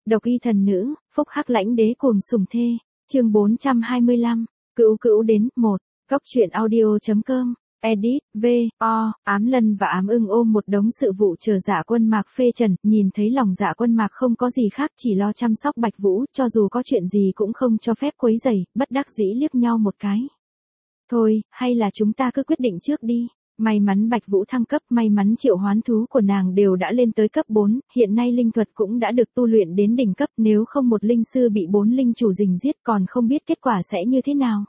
Độc y thần nữ, phúc hắc lãnh đế cuồng sủng thê. Chương 425. Cữu cữu đến 1. Góc truyện audio.com. Edit, V.O. Ám Lân và Ám Ưng ôm một đống sự vụ chờ Dạ Quân Mạc phê trần, nhìn thấy lòng Dạ Quân Mạc không có gì khác, chỉ lo chăm sóc Bạch Vũ, cho dù có chuyện gì cũng không cho phép quấy rầy, bất đắc dĩ liếc nhau một cái. Thôi, hay là chúng ta cứ quyết định trước đi. May mắn Bạch Vũ thăng cấp, may mắn triệu hoán thú của nàng đều đã lên tới cấp 4, hiện nay linh thuật cũng đã được tu luyện đến đỉnh cấp, nếu không một linh sư bị 4 linh chủ rình giết còn không biết kết quả sẽ như thế nào.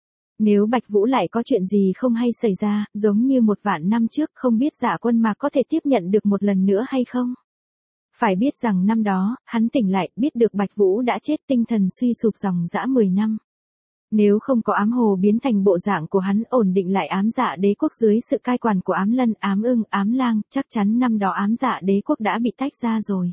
Nếu Bạch Vũ lại có chuyện gì không hay xảy ra, giống như 1.000 năm trước, không biết Dạ Quân Mạc có thể tiếp nhận được một lần nữa hay không? Phải biết rằng năm đó, hắn tỉnh lại, biết được Bạch Vũ đã chết, tinh thần suy sụp dòng dã 10 năm. Nếu không có ám hồ biến thành bộ dạng của hắn ổn định lại ám dạ đế quốc dưới sự cai quản của Ám Lân, Ám Ưng, Ám Lang, chắc chắn năm đó ám dạ đế quốc đã bị tách ra rồi.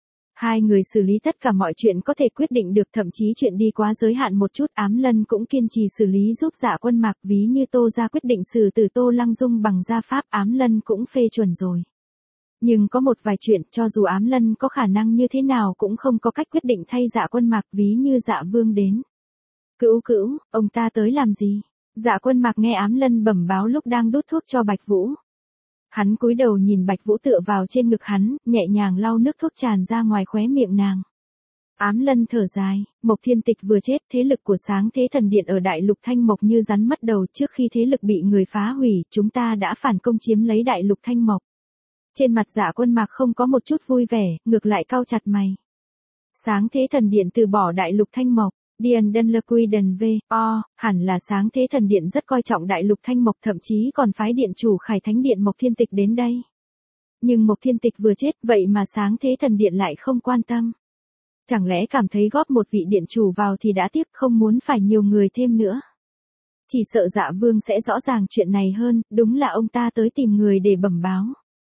Hai người xử lý tất cả mọi chuyện có thể quyết định được, thậm chí chuyện đi quá giới hạn một chút, Ám Lân cũng kiên trì xử lý giúp Dạ Quân Mạc, ví như Tô gia quyết định xử tử Tô Lăng Dung bằng gia pháp, Ám Lân cũng phê chuẩn rồi. Nhưng có một vài chuyện, cho dù Ám Lân có khả năng như thế nào cũng không có cách quyết định thay Dạ Quân Mạc, ví như Dạ Vương đến. Cữu cữu, ông ta tới làm gì? Dạ Quân Mạc nghe Ám Lân bẩm báo lúc đang đút thuốc cho Bạch Vũ. Hắn cúi đầu nhìn Bạch Vũ tựa vào trên ngực hắn, nhẹ nhàng lau nước thuốc tràn ra ngoài khóe miệng nàng. Ám Lân thở dài, Mộc Thiên Tịch vừa chết, thế lực của Sáng Thế Thần Điện ở Đại Lục Thanh Mộc như rắn mất đầu, trước khi thế lực bị người phá hủy, chúng ta đã phản công chiếm lấy Đại Lục Thanh Mộc. Trên mặt Dạ Quân Mạc không có một chút vui vẻ, ngược lại cau chặt mày. Sáng Thế Thần Điện từ bỏ Đại Lục Thanh Mộc. Điền Đân Lơ Quy Đần V.O. Hẳn là Sáng Thế Thần Điện rất coi trọng Đại Lục Thanh Mộc, thậm chí còn phái điện chủ Khải Thánh Điện Mộc Thiên Tịch đến đây. Nhưng Mộc Thiên Tịch vừa chết, vậy mà Sáng Thế Thần Điện lại không quan tâm. Chẳng lẽ cảm thấy góp một vị điện chủ vào thì đã tiếc, không muốn phải nhiều người thêm nữa. Chỉ sợ Dạ Vương sẽ rõ ràng chuyện này hơn, đúng là ông ta tới tìm người để bẩm báo.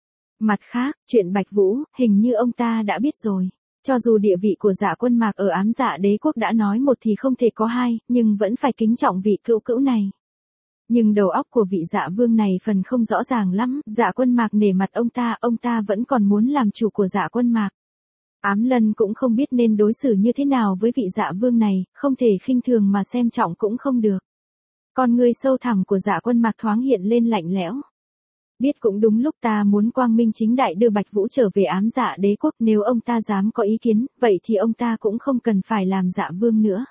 Mặt khác, chuyện Bạch Vũ, hình như ông ta đã biết rồi. Cho dù địa vị của Dạ Quân Mạc ở ám dạ đế quốc đã nói một thì không thể có hai, nhưng vẫn phải kính trọng vị cữu cữu này. Nhưng đầu óc của vị Dạ Vương này phần không rõ ràng lắm, Dạ Quân Mạc nể mặt ông ta vẫn còn muốn làm chủ của Dạ Quân Mạc. Ám Lân cũng không biết nên đối xử như thế nào với vị Dạ Vương này, không thể khinh thường mà xem trọng cũng không được. Con ngươi sâu thẳm của Dạ Quân Mạc thoáng hiện lên lạnh lẽo. Biết cũng đúng, lúc ta muốn quang minh chính đại đưa Bạch Vũ trở về ám dạ đế quốc, nếu ông ta dám có ý kiến, vậy thì ông ta cũng không cần phải làm Dạ Vương nữa.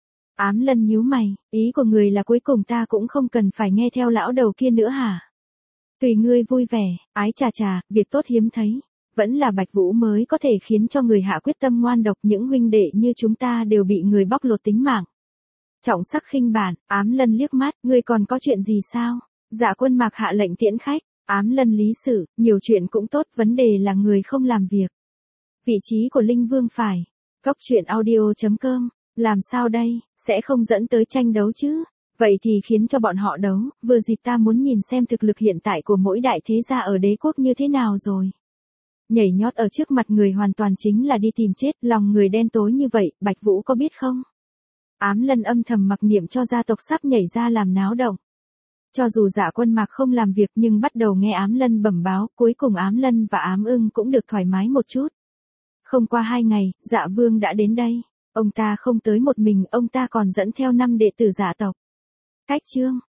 Ám Lân nhíu mày, ý của người là cuối cùng ta cũng không cần phải nghe theo lão đầu kia nữa hả? Tùy ngươi vui vẻ, ái chà chà, việc tốt hiếm thấy. Vẫn là Bạch Vũ mới có thể khiến cho người hạ quyết tâm ngoan độc, những huynh đệ như chúng ta đều bị người bóc lột tính mạng. Trọng sắc khinh bản, Ám Lân liếc mắt, ngươi còn có chuyện gì sao? Dạ Quân Mạc hạ lệnh tiễn khách. Ám Lân lý sự, nhiều chuyện cũng tốt, vấn đề là người không làm việc. Vị trí của Linh Vương phải. Góc truyện audio.com. Làm sao đây, sẽ không dẫn tới tranh đấu chứ? Vậy thì khiến cho bọn họ đấu, vừa dịp ta muốn nhìn xem thực lực hiện tại của mỗi đại thế gia ở đế quốc như thế nào rồi. Nhảy nhót ở trước mặt người hoàn toàn chính là đi tìm chết, lòng người đen tối như vậy, Bạch Vũ có biết không? Ám Lân âm thầm mặc niệm cho gia tộc sắp nhảy ra làm náo động. Cho dù Dạ Quân Mạc không làm việc nhưng bắt đầu nghe Ám Lân bẩm báo, cuối cùng Ám Lân và Ám Ưng cũng được thoải mái một chút. Không qua 2 ngày, Dạ Vương đã đến đây. Ông ta không tới một mình, ông ta còn dẫn theo 5 đệ tử Dạ tộc. Cách chương.